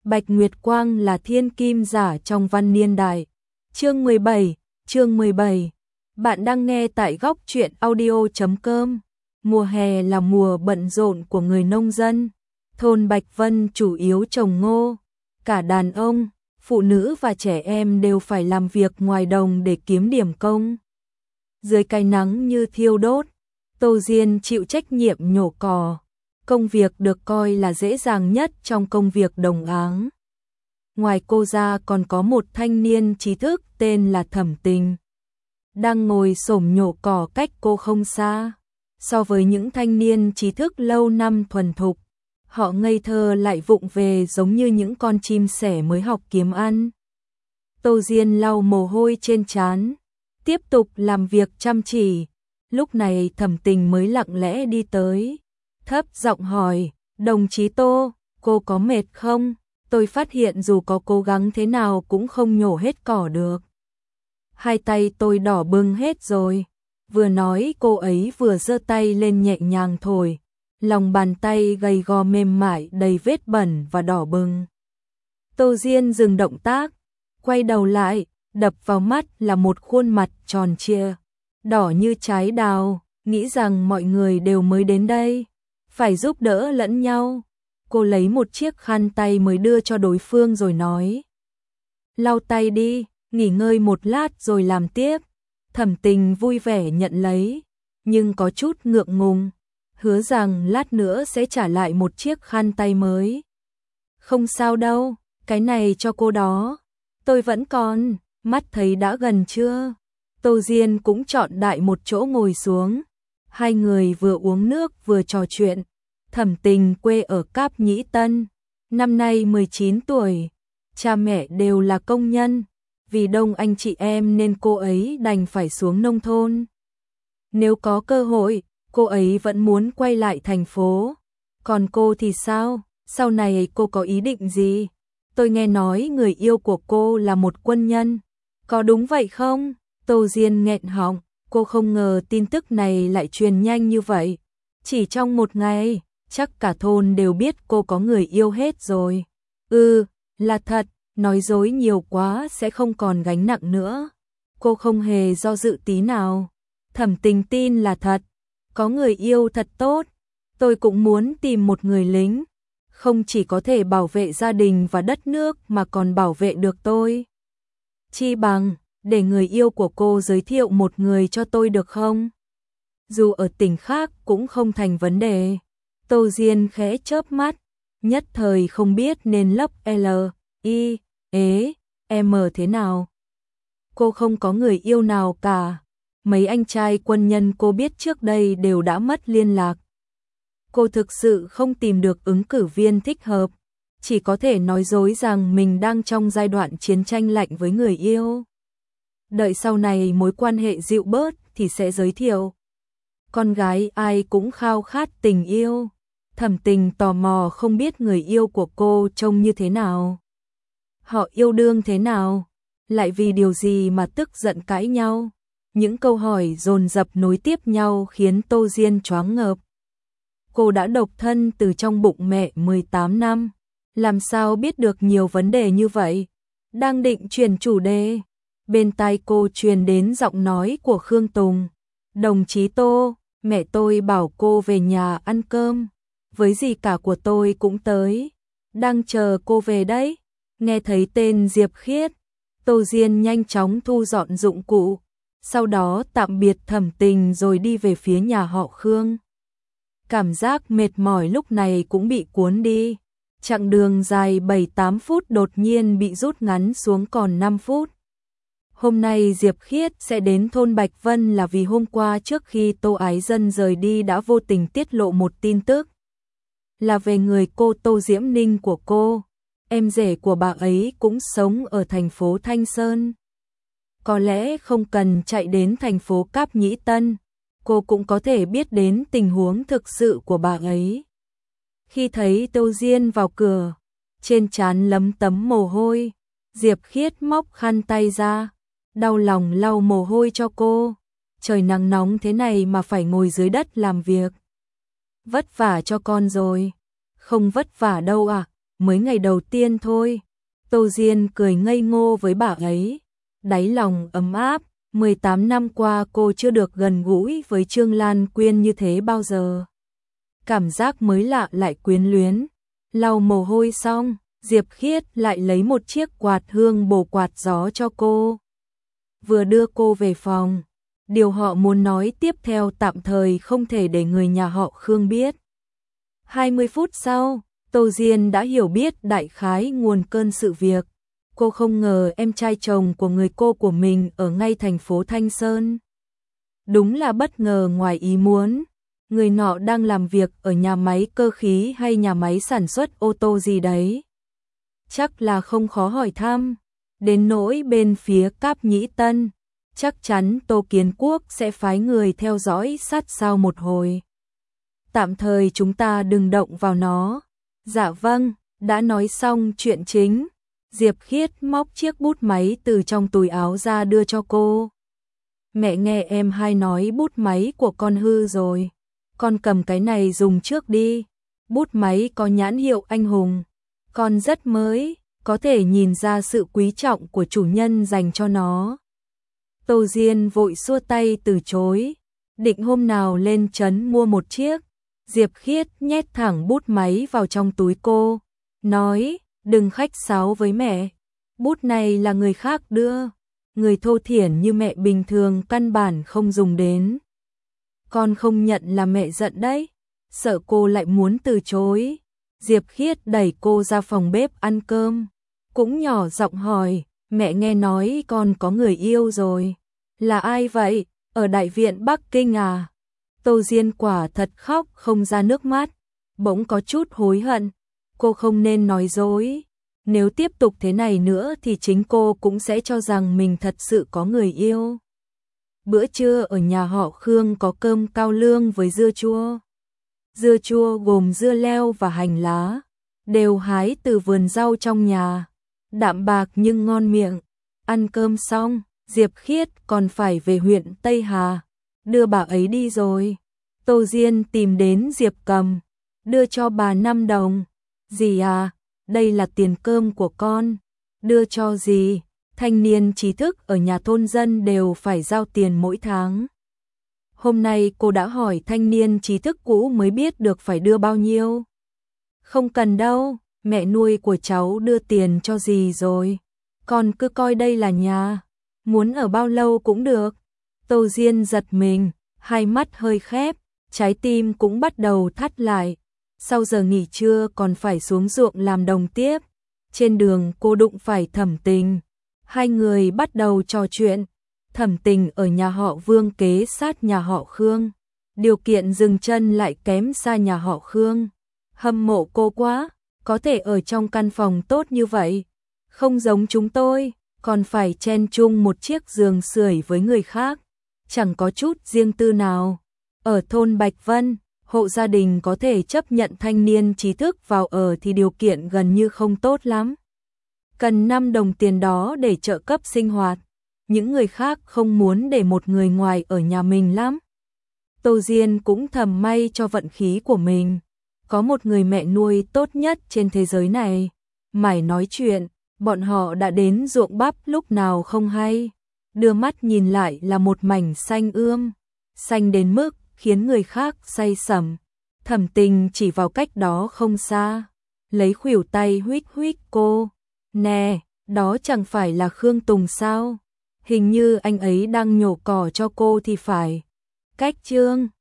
Bạch Nguyệt Quang là thiên kim giả trong văn niên đại. Chương 17. Bạn đang nghe tại góc truyện audio.com. Mùa hè là mùa bận rộn của người nông dân. Thôn Bạch Vân chủ yếu trồng ngô. Cả đàn ông, phụ nữ và trẻ em đều phải làm việc ngoài đồng để kiếm điểm công. Dưới cái nắng như thiêu đốt, Tô Diên chịu trách nhiệm nhổ cỏ. Công việc được coi là dễ dàng nhất trong công việc đồng áng. Ngoài cô ra còn có một thanh niên trí thức tên là Thẩm Tình, đang ngồi xổm nhổ cỏ cách cô không xa. So với những thanh niên trí thức lâu năm thuần thục, họ ngây thơ lại vụng về giống như những con chim sẻ mới học kiếm ăn. Tô Diên lau mồ hôi trên trán, tiếp tục làm việc chăm chỉ. Lúc này Thẩm Tình mới lặng lẽ đi tới, thấp giọng hỏi, đồng chí Tô, cô có mệt không? Tôi phát hiện dù có cố gắng thế nào cũng không nhổ hết cỏ được. Hai tay tôi đỏ bừng hết rồi. Vừa nói cô ấy vừa giơ tay lên nhẹ nhàng thổi. Lòng bàn tay gầy gò mềm mại đầy vết bẩn và đỏ bừng. Tô Diên dừng động tác, quay đầu lại, đập vào mắt là một khuôn mặt tròn trịa, đỏ như trái đào, nghĩ rằng mọi người đều mới đến đây, phải giúp đỡ lẫn nhau. Cô lấy một chiếc khăn tay mới đưa cho đối phương rồi nói, lau tay đi, nghỉ ngơi một lát rồi làm tiếp. Thẩm Tình vui vẻ nhận lấy, nhưng có chút ngượng ngùng, hứa rằng lát nữa sẽ trả lại một chiếc khăn tay mới. Không sao đâu, cái này cho cô đó, tôi vẫn còn, mắt thấy đã gần chưa? Tô Diên cũng chọn đại một chỗ ngồi xuống, hai người vừa uống nước vừa trò chuyện. Thẩm Tình quê ở Cáp Nhĩ Tân, năm nay 19 tuổi, cha mẹ đều là công nhân, vì đông anh chị em nên cô ấy đành phải xuống nông thôn. Nếu có cơ hội, cô ấy vẫn muốn quay lại thành phố. Còn cô thì sao? Sau này cô có ý định gì? Tôi nghe nói người yêu của cô là một quân nhân. Có đúng vậy không? Tô Diên nghẹn họng, cô không ngờ tin tức này lại truyền nhanh như vậy. Chỉ trong một ngày, chắc cả thôn đều biết cô có người yêu hết rồi. Là thật, nói dối nhiều quá sẽ không còn gánh nặng nữa. Cô không hề do dự tí nào. Thẩm Tình tin là thật, có người yêu thật tốt. Tôi cũng muốn tìm một người lính, không chỉ có thể bảo vệ gia đình và đất nước mà còn bảo vệ được tôi. Chi bằng, để người yêu của cô giới thiệu một người cho tôi được không? Dù ở tỉnh khác cũng không thành vấn đề. Tô Diên khẽ chớp mắt, nhất thời không biết nên lấp M thế nào. Cô không có người yêu nào cả. Mấy anh trai quân nhân cô biết trước đây đều đã mất liên lạc. Cô thực sự không tìm được ứng cử viên thích hợp, chỉ có thể nói dối rằng mình đang trong giai đoạn chiến tranh lạnh với người yêu. Đợi sau này mối quan hệ dịu bớt thì sẽ giới thiệu. Con gái ai cũng khao khát tình yêu. Thẩm Tình tò mò không biết người yêu của cô trông như thế nào. Họ yêu đương thế nào? Lại vì điều gì mà tức giận cãi nhau? Những câu hỏi dồn dập nối tiếp nhau khiến Tô Diên choáng ngợp. Cô đã độc thân từ trong bụng mẹ 18 năm. Làm sao biết được nhiều vấn đề như vậy? Đang định chuyển chủ đề, bên tai cô truyền đến giọng nói của Khương Tùng. Đồng chí Tô, mẹ tôi bảo cô về nhà ăn cơm. Với dì cả của tôi cũng tới, đang chờ cô về đấy. Nghe thấy tên Diệp Khiết, Tô Diên nhanh chóng thu dọn dụng cụ, sau đó tạm biệt Thẩm Tình rồi đi về phía nhà họ Khương. Cảm giác mệt mỏi lúc này cũng bị cuốn đi. Chặng đường dài 7-8 phút đột nhiên bị rút ngắn xuống còn 5 phút. Hôm nay Diệp Khiết sẽ đến thôn Bạch Vân là vì hôm qua trước khi Tô Ái Dân rời đi đã vô tình tiết lộ một tin tức. Là về người cô Tô Diễm Ninh của cô. Em rể của bà ấy cũng sống ở thành phố Thanh Sơn. Có lẽ không cần chạy đến thành phố Cáp Nhĩ Tân, cô cũng có thể biết đến tình huống thực sự của bà ấy. Khi thấy Tô Diên vào cửa, trên trán lấm tấm mồ hôi, Diệp Khiết móc khăn tay ra, đau lòng lau mồ hôi cho cô. Trời nắng nóng thế này mà phải ngồi dưới đất làm việc. Vất vả cho con rồi. Không vất vả đâu à, mới ngày đầu tiên thôi. Tô Diên cười ngây ngô với bà ấy, đáy lòng ấm áp. 18 năm qua cô chưa được gần gũi với Trương Lan Quyên như thế bao giờ. Cảm giác mới lạ lại quyến luyến. Lau mồ hôi xong, Diệp Khiết lại lấy một chiếc quạt hương bổ quạt gió cho cô. Vừa đưa cô về phòng, điều họ muốn nói tiếp theo tạm thời không thể để người nhà họ Khương biết. 20 phút sau, Tô Diên đã hiểu biết đại khái nguồn cơn sự việc. Cô không ngờ em trai chồng của người cô của mình ở ngay thành phố Thanh Sơn. Đúng là bất ngờ ngoài ý muốn. Người nọ đang làm việc ở nhà máy cơ khí hay nhà máy sản xuất ô tô gì đấy. Chắc là không khó hỏi thăm. Đến nỗi bên phía Cáp Nhĩ Tân, chắc chắn Tô Kiến Quốc sẽ phái người theo dõi sát sao một hồi. Tạm thời chúng ta đừng động vào nó. Dạ vâng, đã nói xong chuyện chính. Diệp Khiết móc chiếc bút máy từ trong túi áo ra đưa cho cô. Mẹ nghe em hai nói bút máy của con hư rồi. Con cầm cái này dùng trước đi. Bút máy có nhãn hiệu Anh Hùng. Con rất mới, có thể nhìn ra sự quý trọng của chủ nhân dành cho nó. Tô Diên vội xua tay từ chối. Định hôm nào lên trấn mua một chiếc. Diệp Khiết nhét thẳng bút máy vào trong túi cô. Nói, đừng khách sáo với mẹ. Bút này là người khác đưa. Người thô thiển như mẹ bình thường căn bản không dùng đến. Con không nhận là mẹ giận đấy. Sợ cô lại muốn từ chối. Diệp Khiết đẩy cô ra phòng bếp ăn cơm. Cũng nhỏ giọng hỏi, mẹ nghe nói con có người yêu rồi. Là ai vậy? Ở Đại viện Bắc Kinh à? Tô Diên quả thật khóc không ra nước mắt. Bỗng có chút hối hận. Cô không nên nói dối. Nếu tiếp tục thế này nữa thì chính cô cũng sẽ cho rằng mình thật sự có người yêu. Bữa trưa ở nhà họ Khương có cơm cao lương với dưa chua. Dưa chua gồm dưa leo và hành lá, đều hái từ vườn rau trong nhà. Đạm bạc nhưng ngon miệng. Ăn cơm xong, Diệp Khiết còn phải về huyện Tây Hà. Đưa bà ấy đi rồi. Tô Diên tìm đến Diệp Cầm. Đưa cho bà 5 đồng. Dì à, đây là tiền cơm của con. Đưa cho dì. Thanh niên trí thức ở nhà thôn dân đều phải giao tiền mỗi tháng. Hôm nay cô đã hỏi thanh niên trí thức cũ mới biết được phải đưa bao nhiêu. Không cần đâu, mẹ nuôi của cháu đưa tiền cho dì rồi. Con cứ coi đây là nhà. Muốn ở bao lâu cũng được. Tô Diên giật mình, hai mắt hơi khép, trái tim cũng bắt đầu thắt lại. Sau giờ nghỉ trưa còn phải xuống ruộng làm đồng tiếp. Trên đường cô đụng phải Thẩm Tình. Hai người bắt đầu trò chuyện. Thẩm Tình ở nhà họ Vương kế sát nhà họ Khương. Điều kiện dừng chân lại kém xa nhà họ Khương. Hâm mộ cô quá, có thể ở trong căn phòng tốt như vậy. Không giống chúng tôi, còn phải chen chung một chiếc giường sưởi với người khác. Chẳng có chút riêng tư nào. Ở thôn Bạch Vân, hộ gia đình có thể chấp nhận thanh niên trí thức vào ở thì điều kiện gần như không tốt lắm. Cần 5 đồng tiền đó để trợ cấp sinh hoạt. Những người khác không muốn để một người ngoài ở nhà mình lắm. Tô Diên cũng thầm may cho vận khí của mình. Có một người mẹ nuôi tốt nhất trên thế giới này. Mải nói chuyện, bọn họ đã đến ruộng bắp lúc nào không hay. Đưa mắt nhìn lại là một mảnh xanh ươm. Xanh đến mức khiến người khác say sẩm. Thẩm Tình chỉ vào cách đó không xa. Lấy khuỷu tay huých huých cô. Nè, đó chẳng phải là Khương Tùng sao? Hình như anh ấy đang nhổ cỏ cho cô thì phải. Cách Trương